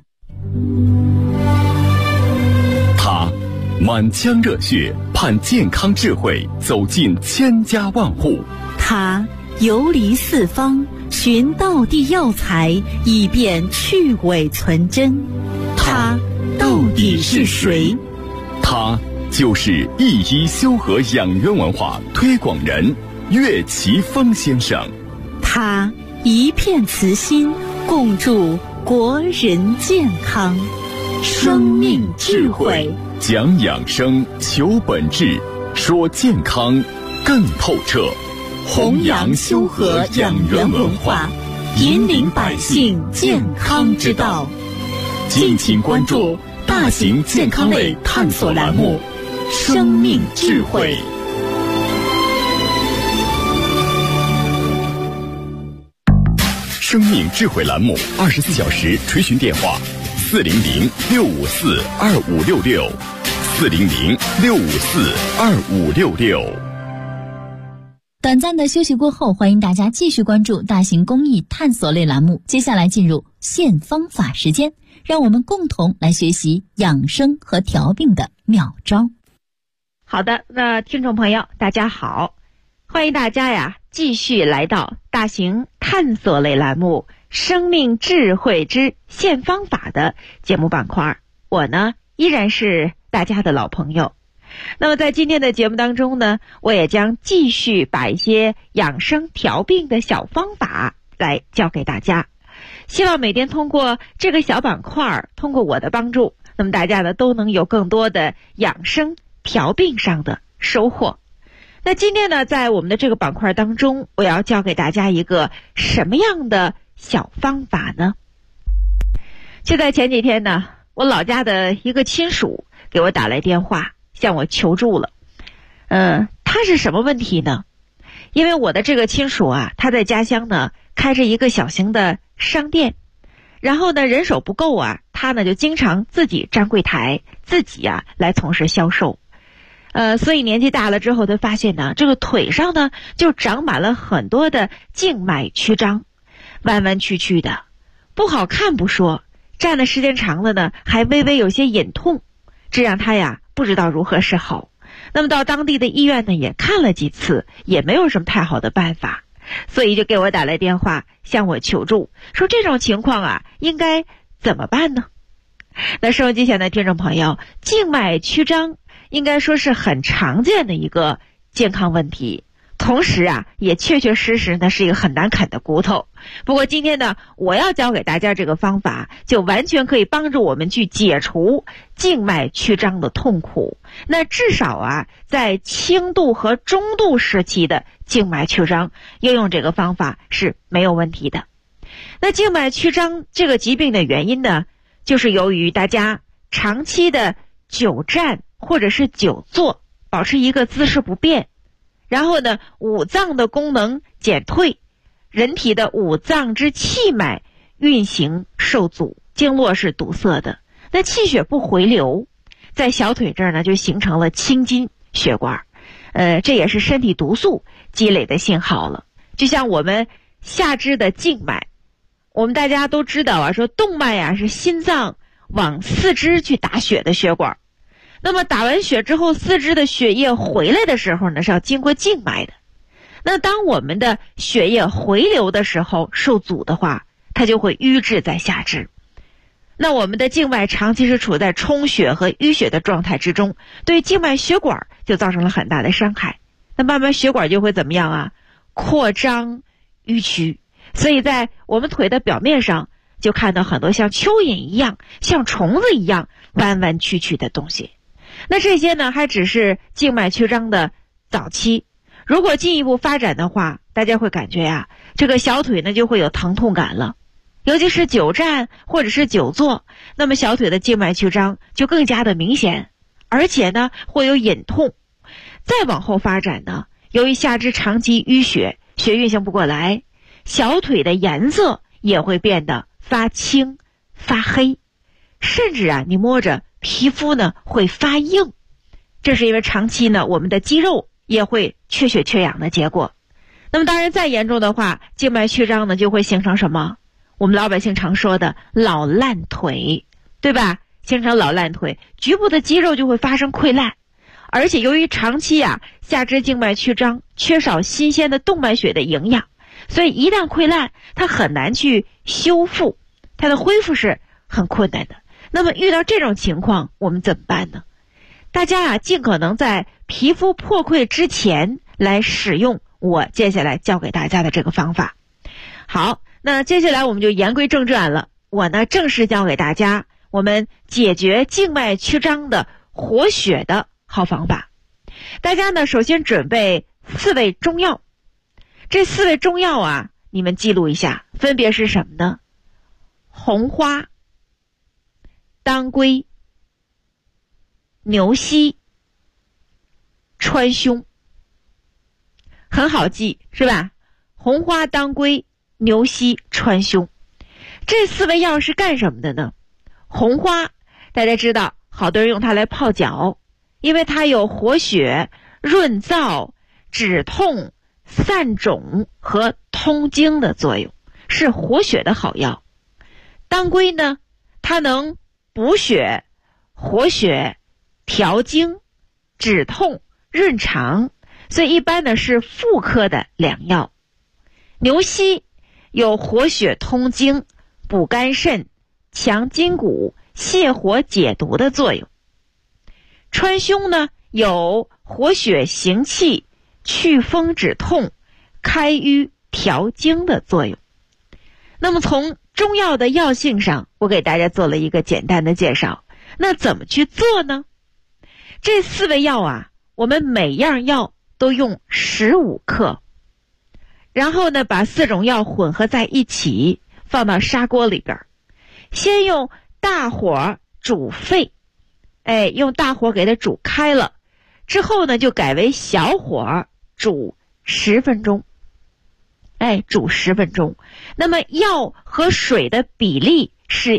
他满腔热血，盼健康智慧走进千家万户。 他游离四方，寻道地药材，以便去伪存真。他到底是谁？ 他就是一医修和养元文化推广人岳奇峰先生。 他一片慈心，共筑国人健康。生命智慧， 讲养生，求本质，说健康更透彻。 弘扬修和养元文化， 引领百姓健康之道。敬请关注大型健康类探索栏目《生命智慧》。 生命智慧栏目24小时垂询电话：400-654-2566，400-654-2566。 短暂的休息过后，欢迎大家继续关注大型公益探索类栏目。接下来进入现方法时间，让我们共同来学习养生和调病的妙招。 好的，那听众朋友大家好，欢迎大家继续来到大型探索类栏目生命智慧之现方法的节目板块。我呢依然是大家的老朋友。那么在今天的节目当中呢，我也将继续把一些养生调病的小方法来教给大家，希望每天通过这个小板块，通过我的帮助，那么大家呢都能有更多的养生调病上的收获。那今天呢，在我们的这个板块当中，我要教给大家一个什么样的小方法呢？就在前几天呢，我老家的一个亲属给我打来电话向我求助了。他是什么问题呢？因为我的这个亲属他在家乡呢开着一个小型的商店，然后呢人手不够他呢就经常自己站柜台，自己来从事销售。所以年纪大了之后，他发现呢这个腿上呢就长满了很多的静脉曲张，弯弯曲曲的，不好看不说，站的时间长了呢还微微有些隐痛，这让他不知道如何是好。那么到当地的医院呢也看了几次，也没有什么太好的办法，所以就给我打来电话向我求助，说这种情况应该怎么办呢？那收音机前的听众朋友，静脉曲张应该说是很常见的一个健康问题，同时也确确实实呢是一个很难啃的骨头。不过今天呢，我要教给大家这个方法，就完全可以帮助我们去解除静脉曲张的痛苦。那至少在轻度和中度时期的静脉曲张，应用这个方法是没有问题的。那静脉曲张这个疾病的原因呢，就是由于大家长期的久站或者是久坐，保持一个姿势不变，然后呢五脏的功能减退，人体的五脏之气脉运行受阻，经络是堵塞的，那气血不回流，在小腿这儿呢就形成了青筋血管，这也是身体毒素积累的信号了。就像我们下肢的静脉，我们大家都知道说动脉是心脏往四肢去打血的血管，那么打完血之后，四肢的血液回来的时候呢是要经过静脉的。那当我们的血液回流的时候受阻的话，它就会淤滞在下肢。那我们的静脉长期是处在充血和淤血的状态之中，对静脉血管就造成了很大的伤害。那慢慢血管就会怎么样扩张淤曲，所以在我们腿的表面上就看到很多像蚯蚓一样，像虫子一样弯弯曲曲的东西。那这些呢还只是静脉曲张的早期，如果进一步发展的话，大家会感觉这个小腿呢就会有疼痛感了，尤其是久站或者是久坐，那么小腿的静脉曲张就更加的明显，而且呢会有隐痛。再往后发展呢，由于下肢长期淤血，血运行不过来，小腿的颜色也会变得发青发黑，甚至你摸着皮肤呢会发硬，这是因为长期呢我们的肌肉也会缺血缺氧的结果。那么当然再严重的话，静脉曲张呢就会形成什么？我们老百姓常说的老烂腿，对吧？形成老烂腿，局部的肌肉就会发生溃烂，而且由于长期下肢静脉曲张，缺少新鲜的动脉血的营养，所以一旦溃烂，它很难去修复，它的恢复是很困难的。那么遇到这种情况我们怎么办呢？大家尽可能在皮肤破溃之前来使用我接下来教给大家的这个方法。好，那接下来我们就言归正传了，我呢正式教给大家我们解决静脉曲张的活血的好方法。大家呢首先准备4味中药，这4味中药你们记录一下，分别是什么呢？红花、当归、牛膝、川芎，很好记是吧？红花、当归、牛膝、川芎，这4味药是干什么的呢？红花大家知道，好多人用它来泡脚，因为它有活血、润燥、止痛、散肿和通经的作用，是活血的好药。当归呢，它能补血、活血、调经、止痛、润肠，所以一般呢是妇科的良药。牛膝有活血通经、补肝肾、强筋骨、泻火解毒的作用。川芎呢，有活血行气、祛风止痛、开瘀调经的作用。那么从中药的药性上，我给大家做了一个简单的介绍。那怎么去做呢？这4味药啊，我们每样药都用15克，然后呢，把4种药混合在一起，放到砂锅里边，先用大火煮沸，用大火给它煮开了，之后呢，就改为小火煮10分钟。煮10分钟。那么药和水的比例是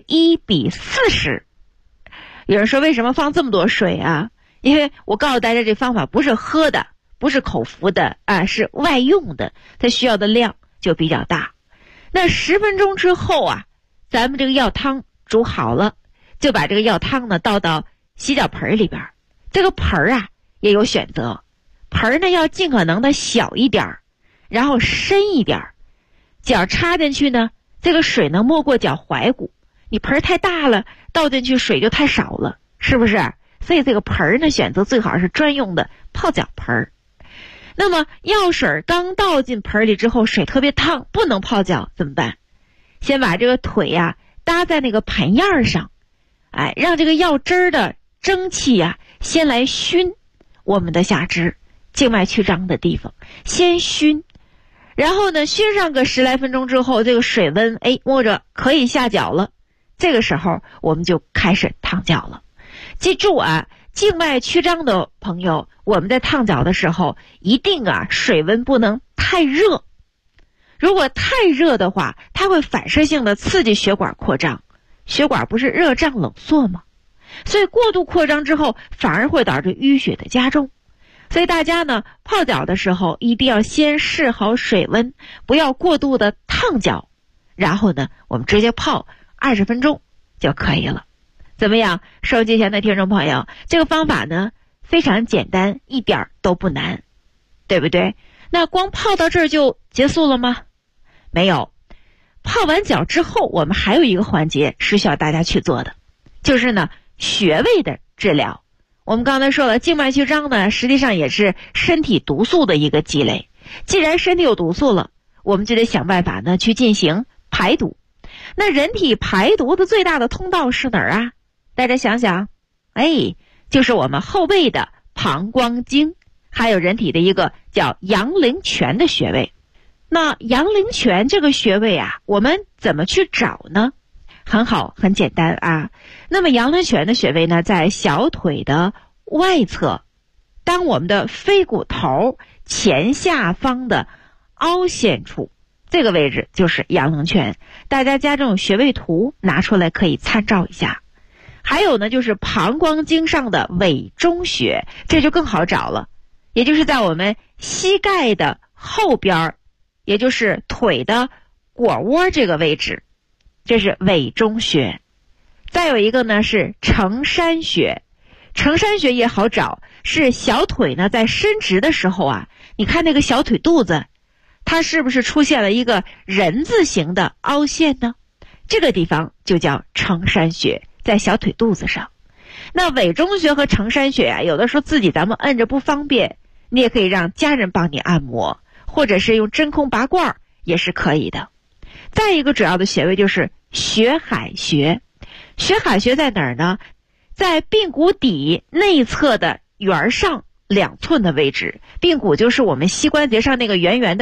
1:40。有人说为什么放这么多水啊？因为我告诉大家，这方法不是喝的，不是口服的啊，是外用的，它需要的量就比较大。那10分钟之后啊，咱们这个药汤煮好了，就把这个药汤呢倒到洗脚盆里边。这个盆啊也有选择，盆呢要尽可能的小一点，然后深一点，脚插进去呢，这个水能没过脚踝骨。你盆太大了，倒进去水就太少了，是不是？所以这个盆呢，选择最好是专用的泡脚盆。那么药水刚倒进盆里之后，水特别烫，不能泡脚，怎么办？先把这个腿呀搭在那个盆沿上，让这个药汁的蒸汽呀先来熏我们的下肢静脉曲张的地方，先熏。然后呢，熏上个10来分钟之后，这个水温摸着可以下脚了，这个时候我们就开始烫脚了。记住啊，静脉曲张的朋友，我们在烫脚的时候一定水温不能太热。如果太热的话，它会反射性的刺激血管扩张，血管不是热胀冷缩吗？所以过度扩张之后反而会导致淤血的加重。所以大家呢泡脚的时候一定要先试好水温，不要过度的烫脚，然后呢我们直接泡20分钟就可以了。怎么样，收机前的听众朋友，这个方法呢非常简单，一点都不难，对不对？那光泡到这儿就结束了吗？没有，泡完脚之后我们还有一个环节是需要大家去做的，就是呢穴位的治疗。我们刚才说了，静脉曲张呢实际上也是身体毒素的一个积累，既然身体有毒素了，我们就得想办法呢去进行排毒。那人体排毒的最大的通道是哪儿啊？大家想想，就是我们后背的膀胱经，还有人体的一个叫阳陵泉的穴位。那阳陵泉这个穴位啊，我们怎么去找呢？很好，很简单啊。那么阳陵泉的穴位呢，在小腿的外侧，当我们的腓骨头前下方的凹陷处，这个位置就是阳陵泉。大家家这种穴位图拿出来可以参照一下。还有呢，就是膀胱经上的委中穴，这就更好找了，也就是在我们膝盖的后边，也就是腿的腘窝这个位置，这是委中穴。再有一个呢是承山穴，承山穴也好找，是小腿呢在伸直的时候啊，你看那个小腿肚子，它是不是出现了一个人字形的凹陷呢？这个地方就叫承山穴，在小腿肚子上。那委中穴和承山穴啊，有的时候自己咱们摁着不方便，你也可以让家人帮你按摩，或者是用真空拔罐也是可以的。再一个主要的穴位就是血海穴。血海穴在哪儿呢？在髌骨底内侧的缘上2寸的位置。髌骨就是我们膝关节上那个圆圆的骨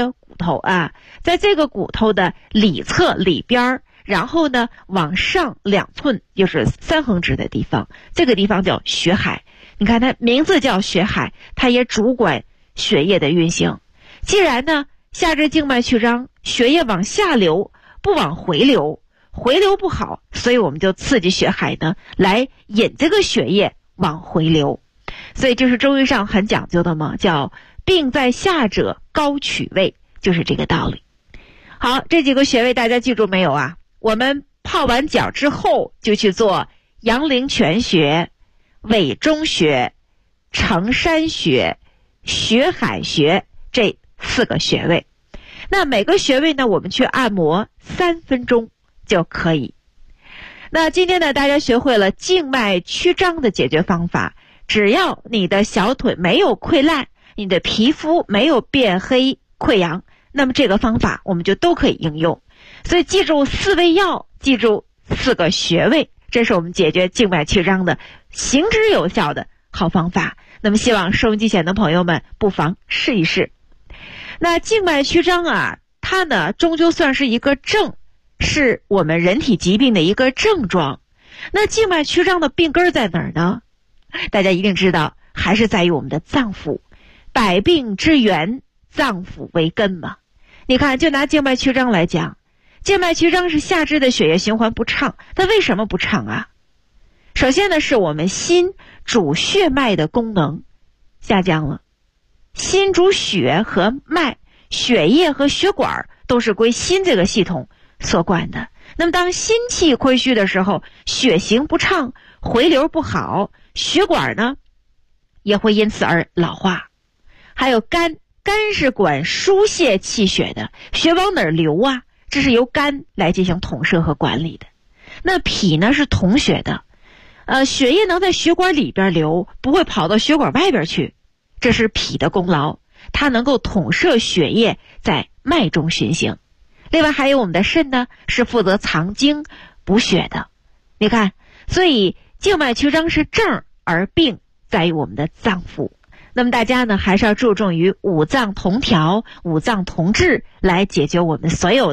头啊，在这个骨头的里侧里边，然后呢往上2寸，就是3横指的地方，这个地方叫血海。你看它名字叫血海，它也主管血液的运行。既然呢下肢静脉曲张，血液往下流不往回流，回流不好，所以我们就刺激血海呢来引这个血液往回流。所以这是中医上很讲究的嘛，叫病在下者高取位，就是这个道理。好，这几个穴位大家记住没有啊？我们泡完脚之后就去做阳陵泉穴、委中穴、承山穴、血海穴这4个穴位。那每个穴位呢，我们去按摩3分钟就可以。那今天呢，大家学会了静脉曲张的解决方法，只要你的小腿没有溃烂，你的皮肤没有变黑溃疡，那么这个方法我们就都可以应用。所以记住4味药，记住4个穴位，这是我们解决静脉曲张的行之有效的好方法。那么希望收音机前的朋友们不妨试一试。那静脉曲张啊，它呢终究算是一个症，是我们人体疾病的一个症状。那静脉曲张的病根在哪儿呢？大家一定知道，还是在于我们的脏腑。百病之源，脏腑为根嘛。你看，就拿静脉曲张来讲，静脉曲张是下肢的血液循环不畅，它为什么不畅啊？首先呢，是我们心主血脉的功能下降了。心主血和脉，血液和血管都是归心这个系统所管的。那么当心气亏虚的时候，血行不畅，回流不好，血管呢也会因此而老化。还有肝，肝是管输泄气血的，血往哪儿流啊？这是由肝来进行统摄和管理的。那脾呢是统血的，血液能在血管里边流，不会跑到血管外边去，这是脾的功劳，它能够统摄血液在脉中循行。另外还有我们的肾呢，是负责藏精补血的。你看，所以静脉曲张是症，而病在于我们的脏腑。那么大家呢，还是要注重于五脏同调、五脏同治，来解决我们所有